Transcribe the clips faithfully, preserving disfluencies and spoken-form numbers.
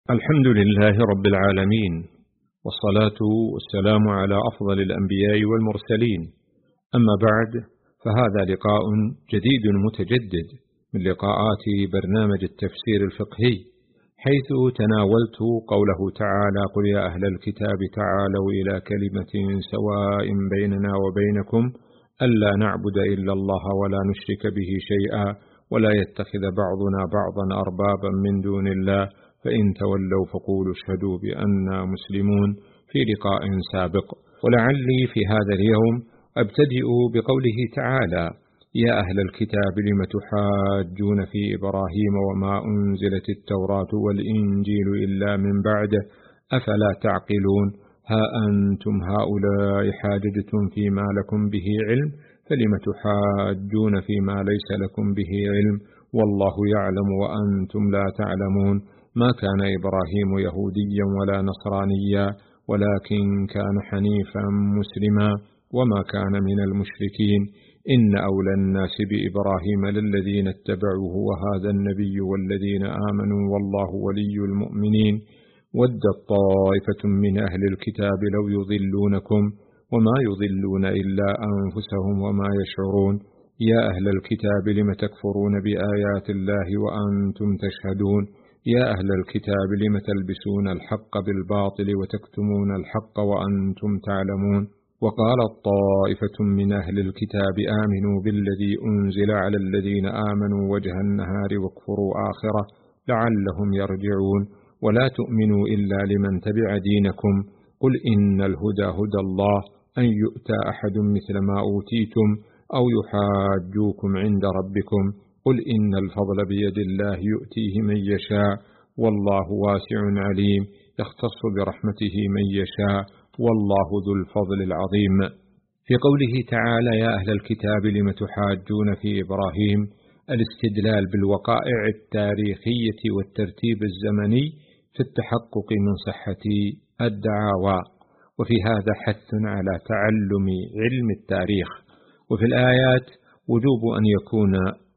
الحمد لله رب العالمين، والصلاة والسلام على أفضل الأنبياء والمرسلين. أما بعد، فهذا لقاء جديد متجدد من لقاءات برنامج التفسير الفقهي، حيث تناولت قوله تعالى: قل يا أهل الكتاب تعالوا إلى كلمة سواء بيننا وبينكم ألا نعبد إلا الله ولا نشرك به شيئا ولا يتخذ بعضنا بعضا أربابا من دون الله فإن تولوا فقولوا اشهدوا بأننا مسلمون، في لقاء سابق. ولعلي في هذا اليوم أبتدئ بقوله تعالى: يا أهل الكتاب لم تحاجون في إبراهيم وما أنزلت التوراة والإنجيل إلا من بعده أفلا تعقلون؟ ها أنتم هؤلاء حاججتم فيما لكم به علم فلم تحاجون فيما ليس لكم به علم والله يعلم وأنتم لا تعلمون. ما كان إبراهيم يهوديا ولا نصرانيا ولكن كان حنيفا مسلما وما كان من المشركين. إن أولى الناس بإبراهيم للذين اتبعوه وهذا النبي والذين آمنوا والله ولي المؤمنين. ودت طائفة من أهل الكتاب لو يضلونكم وما يضلون إلا أنفسهم وما يشعرون. يا أهل الكتاب لم تكفرون بآيات الله وأنتم تشهدون. يا أهل الكتاب لم تلبسون الحق بالباطل وتكتمون الحق وأنتم تعلمون. وقالت طائفة من أهل الكتاب آمنوا بالذي أنزل على الذين آمنوا وجه النهار واكفروا آخره لعلهم يرجعون. ولا تؤمنوا إلا لمن تبع دينكم قل إن الهدى هدى الله أن يؤتى أحد مثل ما أوتيتم أو يحاجوكم عند ربكم قل إن الفضل بيد الله يؤتيه من يشاء والله واسع عليم يختص برحمته من يشاء والله ذو الفضل العظيم. في قوله تعالى: يا أهل الكتاب لم تحاجون في إبراهيم، الاستدلال بالوقائع التاريخية والترتيب الزمني في التحقق من صحة الدعاوى، وفي هذا حث على تعلم علم التاريخ. وفي الآيات وجوب أن يكون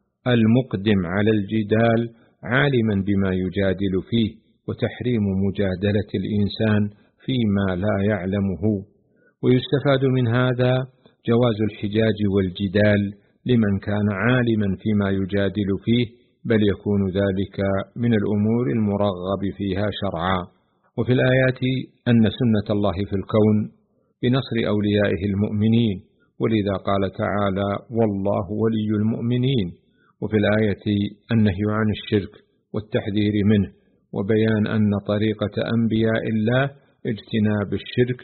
المقدم على الجدال عالما بما يجادل فيه، وتحريم مجادلة الإنسان فيما لا يعلمه. ويستفاد من هذا جواز الحجاج والجدال لمن كان عالما فيما يجادل فيه، بل يكون ذلك من الأمور المرغب فيها شرعا. وفي الآيات أن سنة الله في الكون بنصر أوليائه المؤمنين، ولذا قال تعالى: والله ولي المؤمنين. وفي الآية النهي عن الشرك والتحذير منه، وبيان أن طريقة أنبياء الله اجتناب الشرك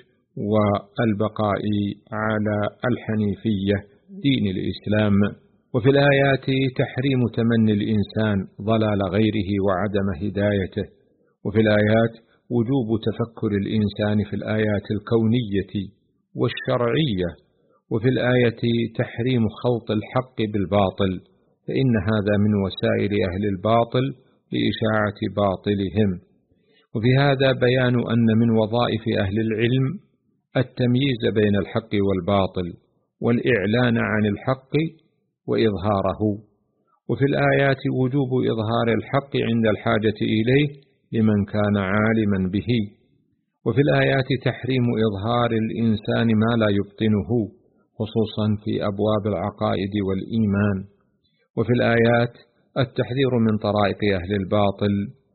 والبقاء على الحنيفية دين الإسلام. وفي الآيات تحريم تمني الإنسان ضلال غيره وعدم هدايته. وفي الآيات وجوب تفكر الإنسان في الآيات الكونية والشرعية. وفي الآية تحريم خلط الحق بالباطل، فإن هذا من وسائل أهل الباطل لإشاعة باطلهم. وفي هذا بيان أن من وظائف أهل العلم التمييز بين الحق والباطل والإعلان عن الحق وإظهاره. وفي الآيات وجوب إظهار الحق عند الحاجة إليه لمن كان عالما به. وفي الآيات تحريم إظهار الإنسان ما لا يبطنه، خصوصا في أبواب العقائد والإيمان. وفي الآيات التحذير من طرائق أهل الباطل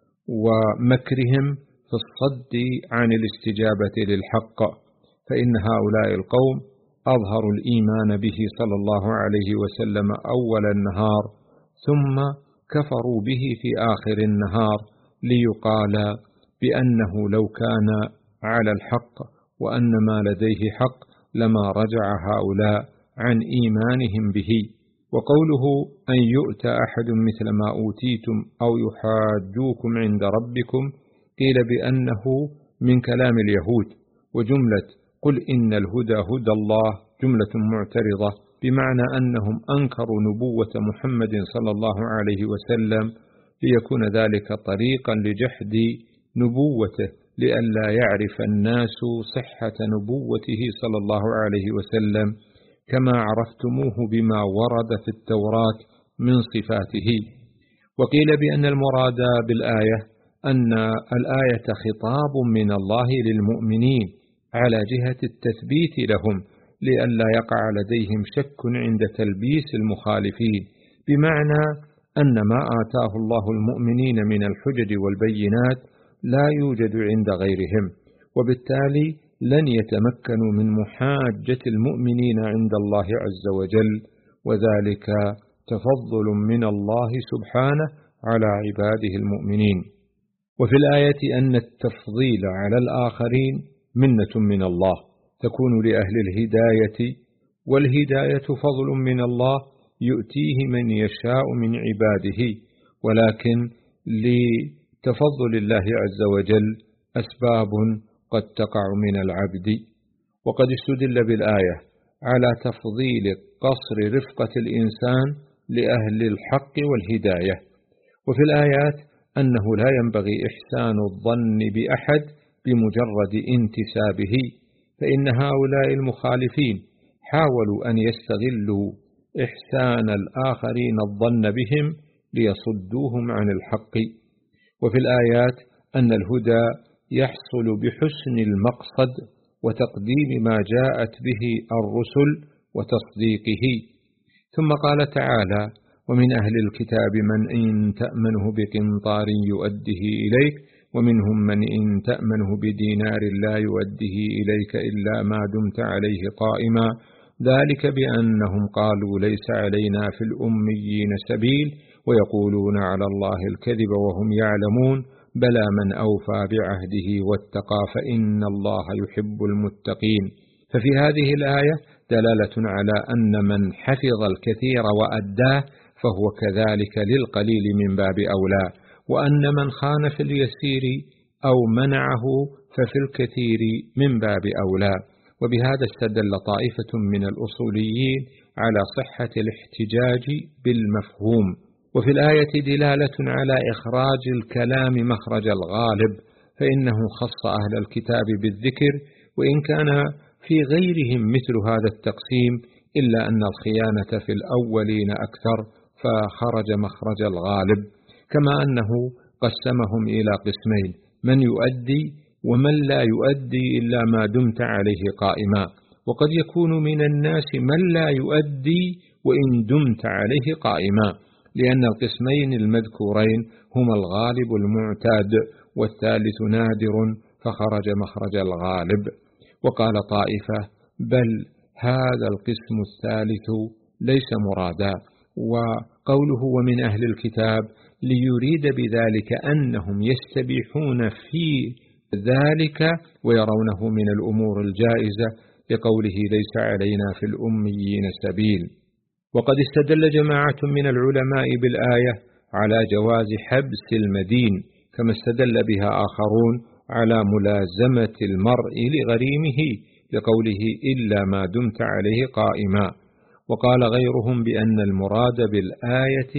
ومكرهم في الصد عن الاستجابة للحق، فإن هؤلاء القوم أظهروا الإيمان به صلى الله عليه وسلم أول النهار، ثم كفروا به في آخر النهار، ليقال بأنه لو كان على الحق وأن ما لديه حق لما رجع هؤلاء عن إيمانهم به. وقوله أن يؤتى أحد مثل ما أوتيتم أو يحاجوكم عند ربكم قيل بأنه من كلام اليهود، وجملة قل إن الهدى هدى الله جملة معترضة، بمعنى أنهم أنكروا نبوة محمد صلى الله عليه وسلم ليكون ذلك طريقا لجحد نبوته، لئلا يعرف الناس صحة نبوته صلى الله عليه وسلم كما عرفتموه بما ورد في التوراة من صفاته. وقيل بأن المراد بالآية أن الآية خطاب من الله للمؤمنين على جهة التثبيت لهم لئلا يقع لديهم شك عند تلبيس المخالفين، بمعنى أن ما آتاه الله المؤمنين من الحجج والبينات لا يوجد عند غيرهم، وبالتالي لن يتمكنوا من محاجة المؤمنين عند الله عز وجل، وذلك تفضل من الله سبحانه على عباده المؤمنين. وفي الآية أن التفضيل على الآخرين منة من الله تكون لأهل الهداية، والهداية فضل من الله يؤتيه من يشاء من عباده، ولكن لتفضل الله عز وجل أسباب قد تقع من العبد. وقد استدل بالآية على تفضيل قصر رفقة الإنسان لأهل الحق والهداية، وفي الآيات أنه لا ينبغي إحسان الظن بأحد بمجرد انتسابه، فإن هؤلاء المخالفين حاولوا أن يستغلوا إحسان الآخرين الظن بهم ليصدوهم عن الحق. وفي الآيات أن الهدى يحصل بحسن المقصد وتقديم ما جاءت به الرسل وتصديقه. ثم قال تعالى: ومن أهل الكتاب من إن تأمنه بقنطار يؤده إليك ومنهم من إن تأمنه بدينار لا يؤده إليك إلا ما دمت عليه قائما ذلك بأنهم قالوا ليس علينا في الأميين سبيل ويقولون على الله الكذب وهم يعلمون بلى من أوفى بعهده واتقى فإن الله يحب المتقين. ففي هذه الآية دلالة على أن من حفظ الكثير وأداه فهو كذلك للقليل من باب أولى، وأن من خان في اليسير أو منعه ففي الكثير من باب أولى. وبهذا استدل طائفة من الأصوليين على صحة الاحتجاج بالمفهوم. وفي الآية دلالة على إخراج الكلام مخرج الغالب، فإنه خص أهل الكتاب بالذكر وإن كان في غيرهم مثل هذا التقسيم، إلا أن الخيانة في الأولين أكثر فخرج مخرج الغالب، كما أنه قسمهم إلى قسمين: من يؤدي ومن لا يؤدي إلا ما دمت عليه قائما. وقد يكون من الناس من لا يؤدي وإن دمت عليه قائما، لأن القسمين المذكورين هما الغالب المعتاد والثالث نادر فخرج مخرج الغالب. وقال طائفة: بل هذا القسم الثالث ليس مرادا، وقوله ومن أهل الكتاب ليريد بذلك أنهم يستبيحون في ذلك ويرونه من الأمور الجائزة، لقوله ليس علينا في الأميين سبيل. وقد استدل جماعة من العلماء بالآية على جواز حبس المدين، كما استدل بها آخرون على ملازمة المرء لغريمه، لقوله إلا ما دمت عليه قائما. وقال غيرهم بأن المراد بالآية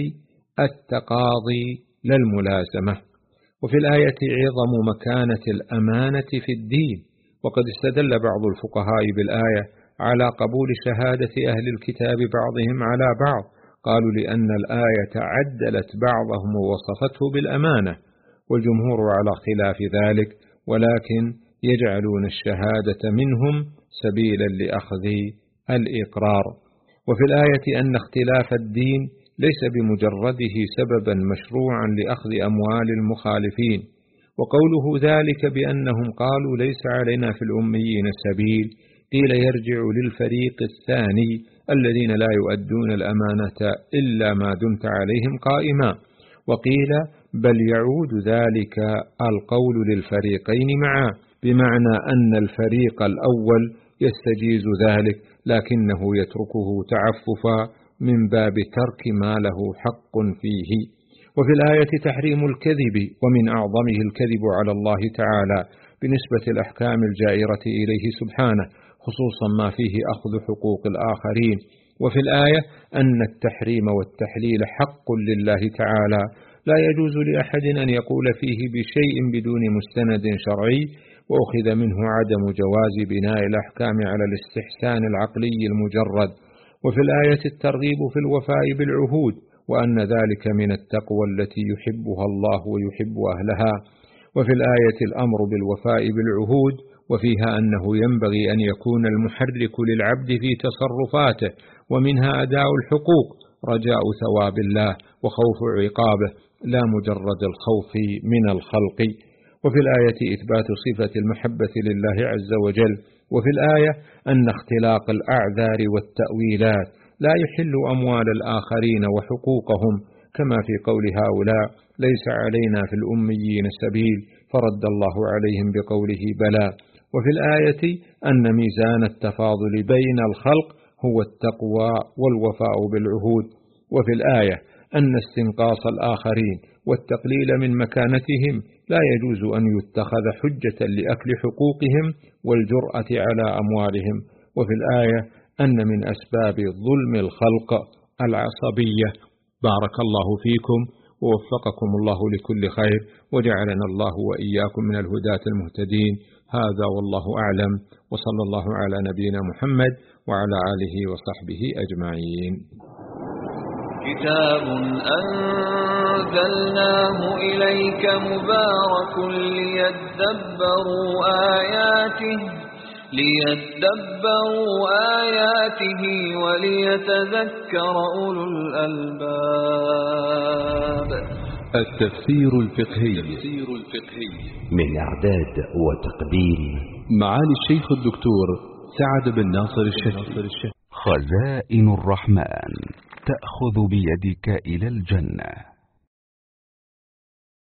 التقاضي لا الملازمة. وفي الآية عظم مكانة الأمانة في الدين. وقد استدل بعض الفقهاء بالآية على قبول شهادة أهل الكتاب بعضهم على بعض، قالوا لأن الآية عدلت بعضهم ووصفته بالأمانة، والجمهور على خلاف ذلك، ولكن يجعلون الشهادة منهم سبيلا لأخذ الإقرار. وفي الآية أن اختلاف الدين ليس بمجرده سببا مشروعا لأخذ أموال المخالفين. وقوله ذلك بأنهم قالوا ليس علينا في الأميين سبيل قيل يرجع للفريق الثاني الذين لا يؤدون الأمانة إلا ما دمت عليهم قائما، وقيل بل يعود ذلك القول للفريقين معا، بمعنى أن الفريق الأول يستجيز ذلك لكنه يتركه تعففا من باب ترك ما له حق فيه. وفي الآية تحريم الكذب، ومن أعظمه الكذب على الله تعالى بنسبة الأحكام الجائرة إليه سبحانه، خصوصا ما فيه أخذ حقوق الآخرين. وفي الآية أن التحريم والتحليل حق لله تعالى، لا يجوز لأحد أن يقول فيه بشيء بدون مستند شرعي، وأخذ منه عدم جواز بناء الأحكام على الاستحسان العقلي المجرد. وفي الآية الترغيب في الوفاء بالعهود، وأن ذلك من التقوى التي يحبها الله ويحب أهلها، وفي الآية الأمر بالوفاء بالعهود، وفيها أنه ينبغي أن يكون المحرك للعبد في تصرفاته، ومنها أداء الحقوق رجاء ثواب الله وخوف عقابه، لا مجرد الخوف من الخلق. وفي الآية إثبات صفة المحبة لله عز وجل. وفي الآية أن اختلاق الأعذار والتأويلات لا يحل أموال الآخرين وحقوقهم، كما في قول هؤلاء ليس علينا في الأميين سبيل، فرد الله عليهم بقوله بلى. وفي الآية أن ميزان التفاضل بين الخلق هو التقوى والوفاء بالعهود. وفي الآية أن استنقاص الآخرين والتقليل من مكانتهم لا يجوز أن يتخذ حجة لأكل حقوقهم والجرأة على أموالهم. وفي الآية أن من أسباب ظلم الخلق العصبية. بارك الله فيكم ووفقكم الله لكل خير، وجعلنا الله وإياكم من الهداة المهتدين. هذا والله أعلم، وصلى الله على نبينا محمد وعلى آله وصحبه أجمعين. كتاب أنزلناه إليك مبارك ليدبروا آياته ليدبروا آياته وليتذكر أولو الألباب. التفسير الفقهي من إعداد وتقديم معالي الشيخ الدكتور سعد بن ناصر الشهري. خزائن الرحمن تأخذ بيدك إلى الجنة.